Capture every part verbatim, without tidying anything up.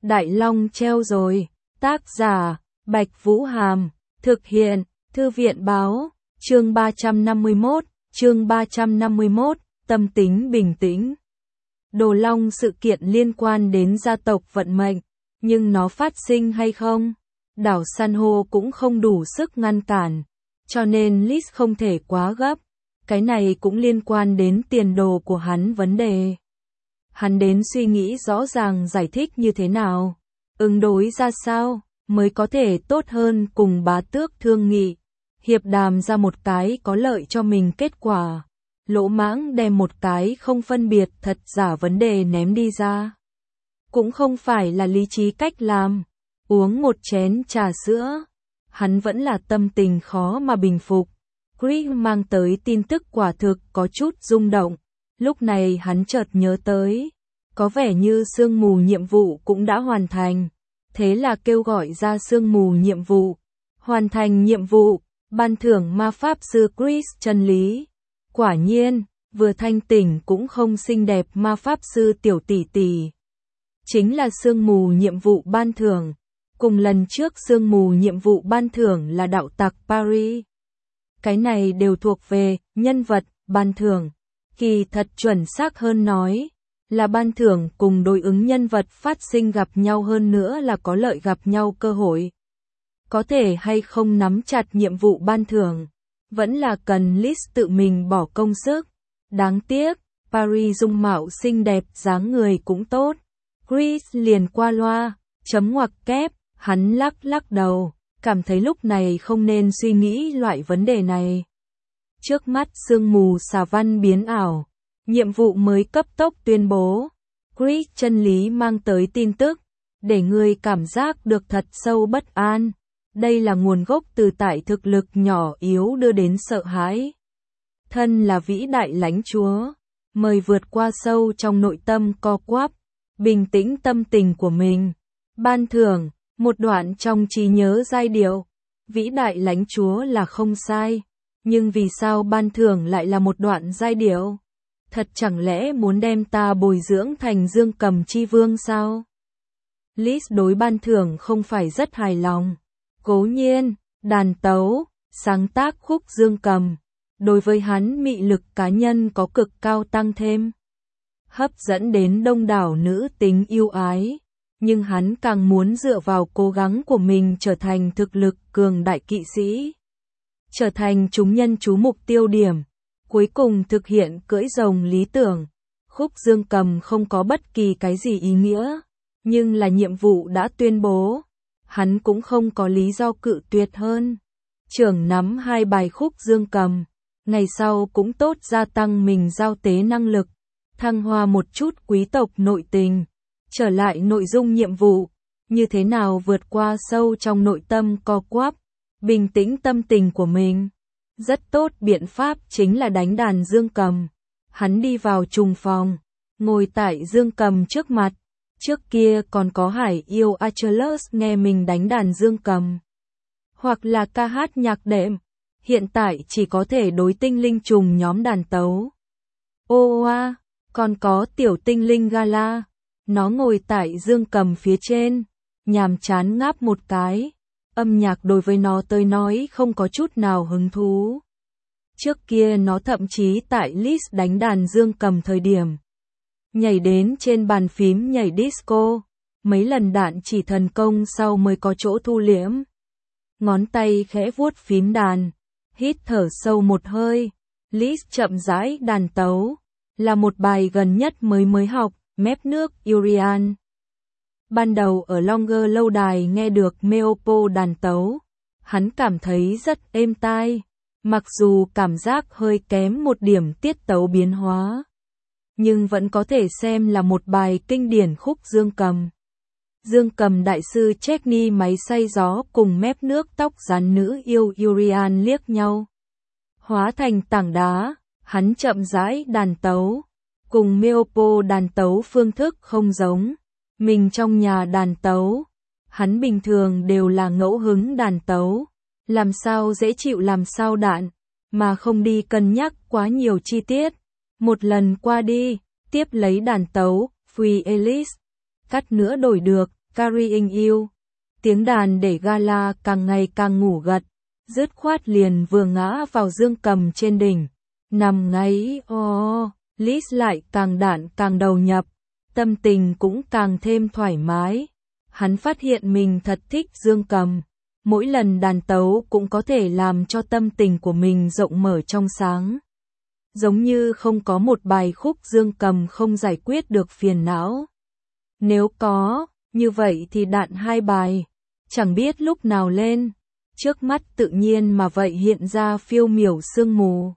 Đại Long treo rồi. Tác giả, Bạch Vũ Hàm. Thực hiện, Thư viện báo. Chương ba trăm năm mươi mốt, chương ba trăm năm mươi mốt, tâm tính bình tĩnh. Đồ Long sự kiện liên quan đến gia tộc vận mệnh, nhưng nó phát sinh hay không? Đảo san hô cũng không đủ sức ngăn cản, cho nên Liz không thể quá gấp. Cái này cũng liên quan đến tiền đồ của hắn vấn đề. Hắn đến suy nghĩ rõ ràng giải thích như thế nào, ứng đối ra sao, mới có thể tốt hơn cùng bá tước thương nghị. Hiệp đàm ra một cái có lợi cho mình kết quả. Lỗ mãng đem một cái không phân biệt thật giả vấn đề ném đi ra. Cũng không phải là lý trí cách làm. Uống một chén trà sữa. Hắn vẫn là tâm tình khó mà bình phục. Chris mang tới tin tức quả thực có chút rung động. Lúc này hắn chợt nhớ tới. Có vẻ như sương mù nhiệm vụ cũng đã hoàn thành. Thế là kêu gọi ra sương mù nhiệm vụ. Hoàn thành nhiệm vụ. Ban thưởng ma pháp sư Chris chân lý. Quả nhiên, vừa thanh tỉnh cũng không xinh đẹp ma pháp sư tiểu tỷ tỷ. Chính là sương mù nhiệm vụ ban thưởng. Cùng lần trước sương mù nhiệm vụ ban thưởng là đạo tặc Paris. Cái này đều thuộc về nhân vật ban thưởng. Kỳ thật chuẩn xác hơn nói, là ban thưởng cùng đối ứng nhân vật phát sinh gặp nhau hơn nữa là có lợi gặp nhau cơ hội. Có thể hay không nắm chặt nhiệm vụ ban thưởng, vẫn là cần Liz tự mình bỏ công sức. Đáng tiếc, Paris dung mạo xinh đẹp dáng người cũng tốt. Chris liền qua loa, chấm ngoặc kép, hắn lắc lắc đầu, cảm thấy lúc này không nên suy nghĩ loại vấn đề này. Trước mắt sương mù xà văn biến ảo, nhiệm vụ mới cấp tốc tuyên bố. Chris chân lý mang tới tin tức, để người cảm giác được thật sâu bất an. Đây là nguồn gốc từ tại thực lực nhỏ yếu đưa đến sợ hãi. Thân là vĩ đại lãnh chúa, mời vượt qua sâu trong nội tâm co quắp, bình tĩnh tâm tình của mình. Ban thưởng, một đoạn trong trí nhớ giai điệu. Vĩ đại lãnh chúa là không sai, nhưng vì sao ban thưởng lại là một đoạn giai điệu? Thật chẳng lẽ muốn đem ta bồi dưỡng thành dương cầm chi vương sao? Liz đối ban thưởng không phải rất hài lòng. Cố nhiên, đàn tấu, sáng tác khúc dương cầm, đối với hắn mị lực cá nhân có cực cao tăng thêm. Hấp dẫn đến đông đảo nữ tính yêu ái, nhưng hắn càng muốn dựa vào cố gắng của mình trở thành thực lực cường đại kỵ sĩ. Trở thành chúng nhân chú mục tiêu điểm, cuối cùng thực hiện cưỡi rồng lý tưởng. Khúc dương cầm không có bất kỳ cái gì ý nghĩa, nhưng là nhiệm vụ đã tuyên bố. Hắn cũng không có lý do cự tuyệt hơn. Trưởng nắm hai bài khúc dương cầm, ngày sau cũng tốt gia tăng mình giao tế năng lực, thăng hoa một chút quý tộc nội tình. Trở lại nội dung nhiệm vụ, như thế nào vượt qua sâu trong nội tâm co quắp, bình tĩnh tâm tình của mình. Rất tốt biện pháp chính là đánh đàn dương cầm. Hắn đi vào trùng phòng, ngồi tại dương cầm trước mặt. Trước kia còn có hải yêu Achilles nghe mình đánh đàn dương cầm, hoặc là ca hát nhạc đệm. Hiện tại chỉ có thể đối tinh linh trùng nhóm đàn tấu. Ô oa, còn có tiểu tinh linh Gala. Nó ngồi tại dương cầm phía trên, nhàm chán ngáp một cái. Âm nhạc đối với nó tới nói không có chút nào hứng thú. Trước kia nó thậm chí tại Liz đánh đàn dương cầm thời điểm, nhảy đến trên bàn phím nhảy disco, mấy lần đạn chỉ thần công sau mới có chỗ thu liễm. Ngón tay khẽ vuốt phím đàn, hít thở sâu một hơi, Liz chậm rãi đàn tấu, là một bài gần nhất mới mới học, mép nước Urian. Ban đầu ở Longer lâu đài nghe được Meopo đàn tấu, hắn cảm thấy rất êm tai, mặc dù cảm giác hơi kém một điểm tiết tấu biến hóa, nhưng vẫn có thể xem là một bài kinh điển khúc dương cầm. Dương cầm đại sư Chechny máy xay gió cùng mép nước tóc rắn nữ yêu Urian liếc nhau. Hóa thành tảng đá, hắn chậm rãi đàn tấu, cùng Meopo đàn tấu phương thức không giống. Mình trong nhà đàn tấu, hắn bình thường đều là ngẫu hứng đàn tấu, làm sao dễ chịu làm sao đạn, mà không đi cân nhắc quá nhiều chi tiết. Một lần qua đi, tiếp lấy đàn tấu, Free Alice, cắt nữa đổi được, Carrying You. Tiếng đàn để Gala càng ngày càng ngủ gật, dứt khoát liền vừa ngã vào dương cầm trên đỉnh, nằm ngáy o. Liz lại càng đạn càng đầu nhập, tâm tình cũng càng thêm thoải mái. Hắn phát hiện mình thật thích dương cầm, mỗi lần đàn tấu cũng có thể làm cho tâm tình của mình rộng mở trong sáng. Giống như không có một bài khúc dương cầm không giải quyết được phiền não. Nếu có, như vậy thì đạn hai bài, chẳng biết lúc nào lên. Trước mắt tự nhiên mà vậy hiện ra phiêu miểu sương mù.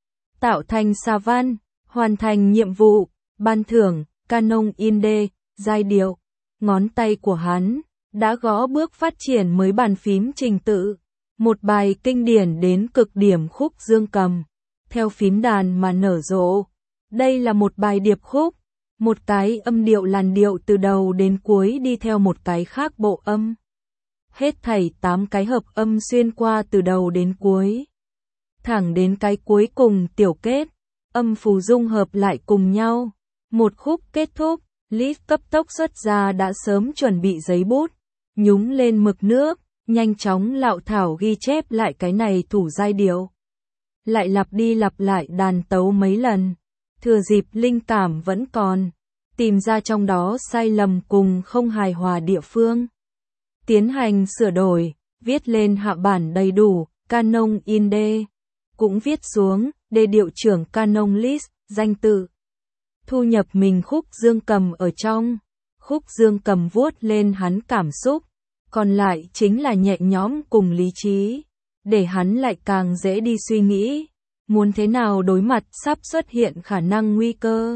Tạo thành xà văn, hoàn thành nhiệm vụ, ban thưởng, Canon in D, giai điệu. Ngón tay của hắn đã gõ bước phát triển mới bàn phím trình tự. Một bài kinh điển đến cực điểm khúc dương cầm, theo phím đàn mà nở rộ. Đây là một bài điệp khúc, một cái âm điệu làn điệu từ đầu đến cuối đi theo một cái khác bộ âm. Hết thảy tám cái hợp âm xuyên qua từ đầu đến cuối. Thẳng đến cái cuối cùng tiểu kết, âm phù dung hợp lại cùng nhau. Một khúc kết thúc, Liz cấp tốc xuất ra đã sớm chuẩn bị giấy bút, nhúng lên mực nước, nhanh chóng lạo thảo ghi chép lại cái này thủ giai điệu. Lại lặp đi lặp lại đàn tấu mấy lần, thừa dịp linh cảm vẫn còn, tìm ra trong đó sai lầm cùng không hài hòa địa phương. Tiến hành sửa đổi, viết lên hạ bản đầy đủ, Canon in D. Cũng viết xuống, đề điệu trưởng Canon List, danh tự. Thu nhập mình khúc dương cầm ở trong. Khúc dương cầm vuốt lên hắn cảm xúc, còn lại chính là nhẹ nhõm cùng lý trí, để hắn lại càng dễ đi suy nghĩ, muốn thế nào đối mặt sắp xuất hiện khả năng nguy cơ.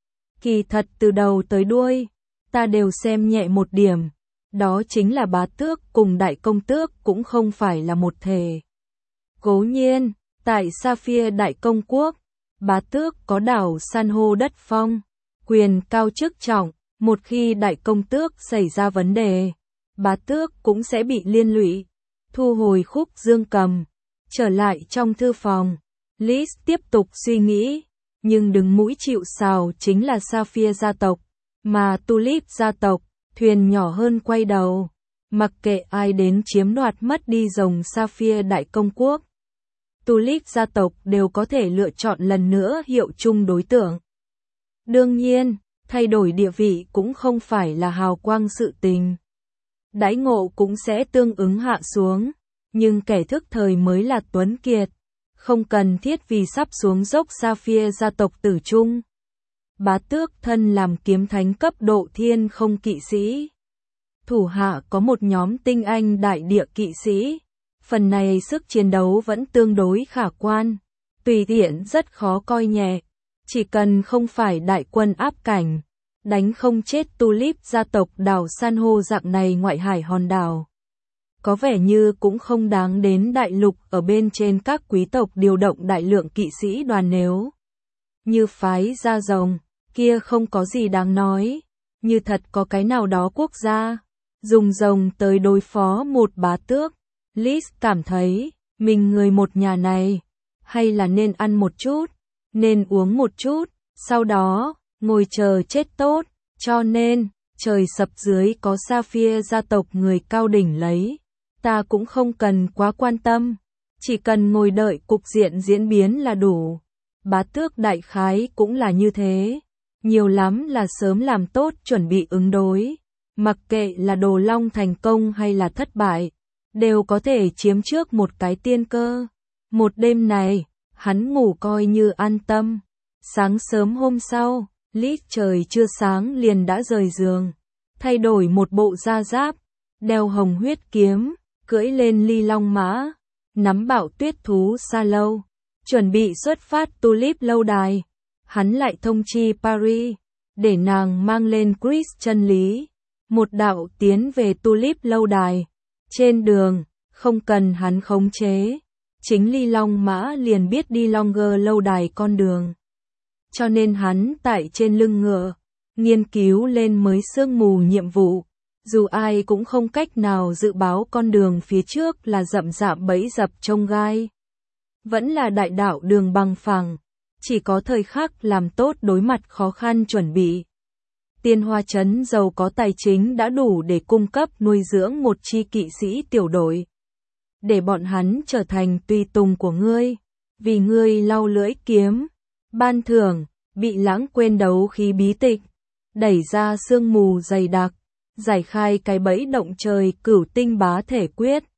Kỳ thật từ đầu tới đuôi, ta đều xem nhẹ một điểm, đó chính là bá tước cùng đại công tước cũng không phải là một thể. Cố nhiên, tại Sapphire Đại Công Quốc, bá tước có đảo san hô đất phong, quyền cao chức trọng, một khi đại công tước xảy ra vấn đề, bá tước cũng sẽ bị liên lụy. Thu hồi khúc dương cầm, trở lại trong thư phòng, Liz tiếp tục suy nghĩ, nhưng đứng mũi chịu sào chính là Sapphire gia tộc, mà Tulip gia tộc, thuyền nhỏ hơn quay đầu, mặc kệ ai đến chiếm đoạt mất đi rồng Sapphire Đại Công Quốc. Tulip gia tộc đều có thể lựa chọn lần nữa hiệu chung đối tượng. Đương nhiên, thay đổi địa vị cũng không phải là hào quang sự tình. Đãi ngộ cũng sẽ tương ứng hạ xuống, nhưng kẻ thức thời mới là tuấn kiệt, không cần thiết vì sắp xuống dốc Sapphire gia tộc tử trung. Bá tước thân làm kiếm thánh cấp độ thiên không kỵ sĩ. Thủ hạ có một nhóm tinh anh đại địa kỵ sĩ. Phần này sức chiến đấu vẫn tương đối khả quan, tùy tiện rất khó coi nhẹ, chỉ cần không phải đại quân áp cảnh, đánh không chết Tulip gia tộc đảo san hô dạng này ngoại hải hòn đảo. Có vẻ như cũng không đáng đến đại lục ở bên trên các quý tộc điều động đại lượng kỵ sĩ đoàn nếu như phái ra rồng, kia không có gì đáng nói, như thật có cái nào đó quốc gia dùng rồng tới đối phó một bá tước. Liz cảm thấy, mình người một nhà này, hay là nên ăn một chút, nên uống một chút, sau đó, ngồi chờ chết tốt, cho nên, trời sập dưới có Sapphire gia tộc người cao đỉnh lấy, ta cũng không cần quá quan tâm, chỉ cần ngồi đợi cục diện diễn biến là đủ. Bá tước đại khái cũng là như thế, nhiều lắm là sớm làm tốt chuẩn bị ứng đối, mặc kệ là đồ long thành công hay là thất bại, đều có thể chiếm trước một cái tiên cơ. Một đêm này, hắn ngủ coi như an tâm. Sáng sớm hôm sau, Liz trời chưa sáng liền đã rời giường, thay đổi một bộ da giáp, đeo hồng huyết kiếm, cưỡi lên ly long mã, nắm bạo tuyết thú sa lâu, chuẩn bị xuất phát Tulip lâu đài. Hắn lại thông chi Paris, để nàng mang lên Chris chân lý, một đạo tiến về Tulip lâu đài. Trên đường, không cần hắn khống chế, chính ly long mã liền biết đi Longer lâu đài con đường. Cho nên hắn tại trên lưng ngựa, nghiên cứu lên mới sương mù nhiệm vụ, dù ai cũng không cách nào dự báo con đường phía trước là rậm rạp bẫy dập trông gai. Vẫn là đại đạo đường bằng phẳng, chỉ có thời khắc làm tốt đối mặt khó khăn chuẩn bị. Tiên Hoa Trấn giàu có tài chính đã đủ để cung cấp nuôi dưỡng một chi kỵ sĩ tiểu đội. Để bọn hắn trở thành tùy tùng của ngươi. Vì ngươi lau lưỡi kiếm. Ban thưởng, bị lãng quên đấu khí bí tịch. Đẩy ra sương mù dày đặc. Giải khai cái bẫy động trời cửu tinh bá thể quyết.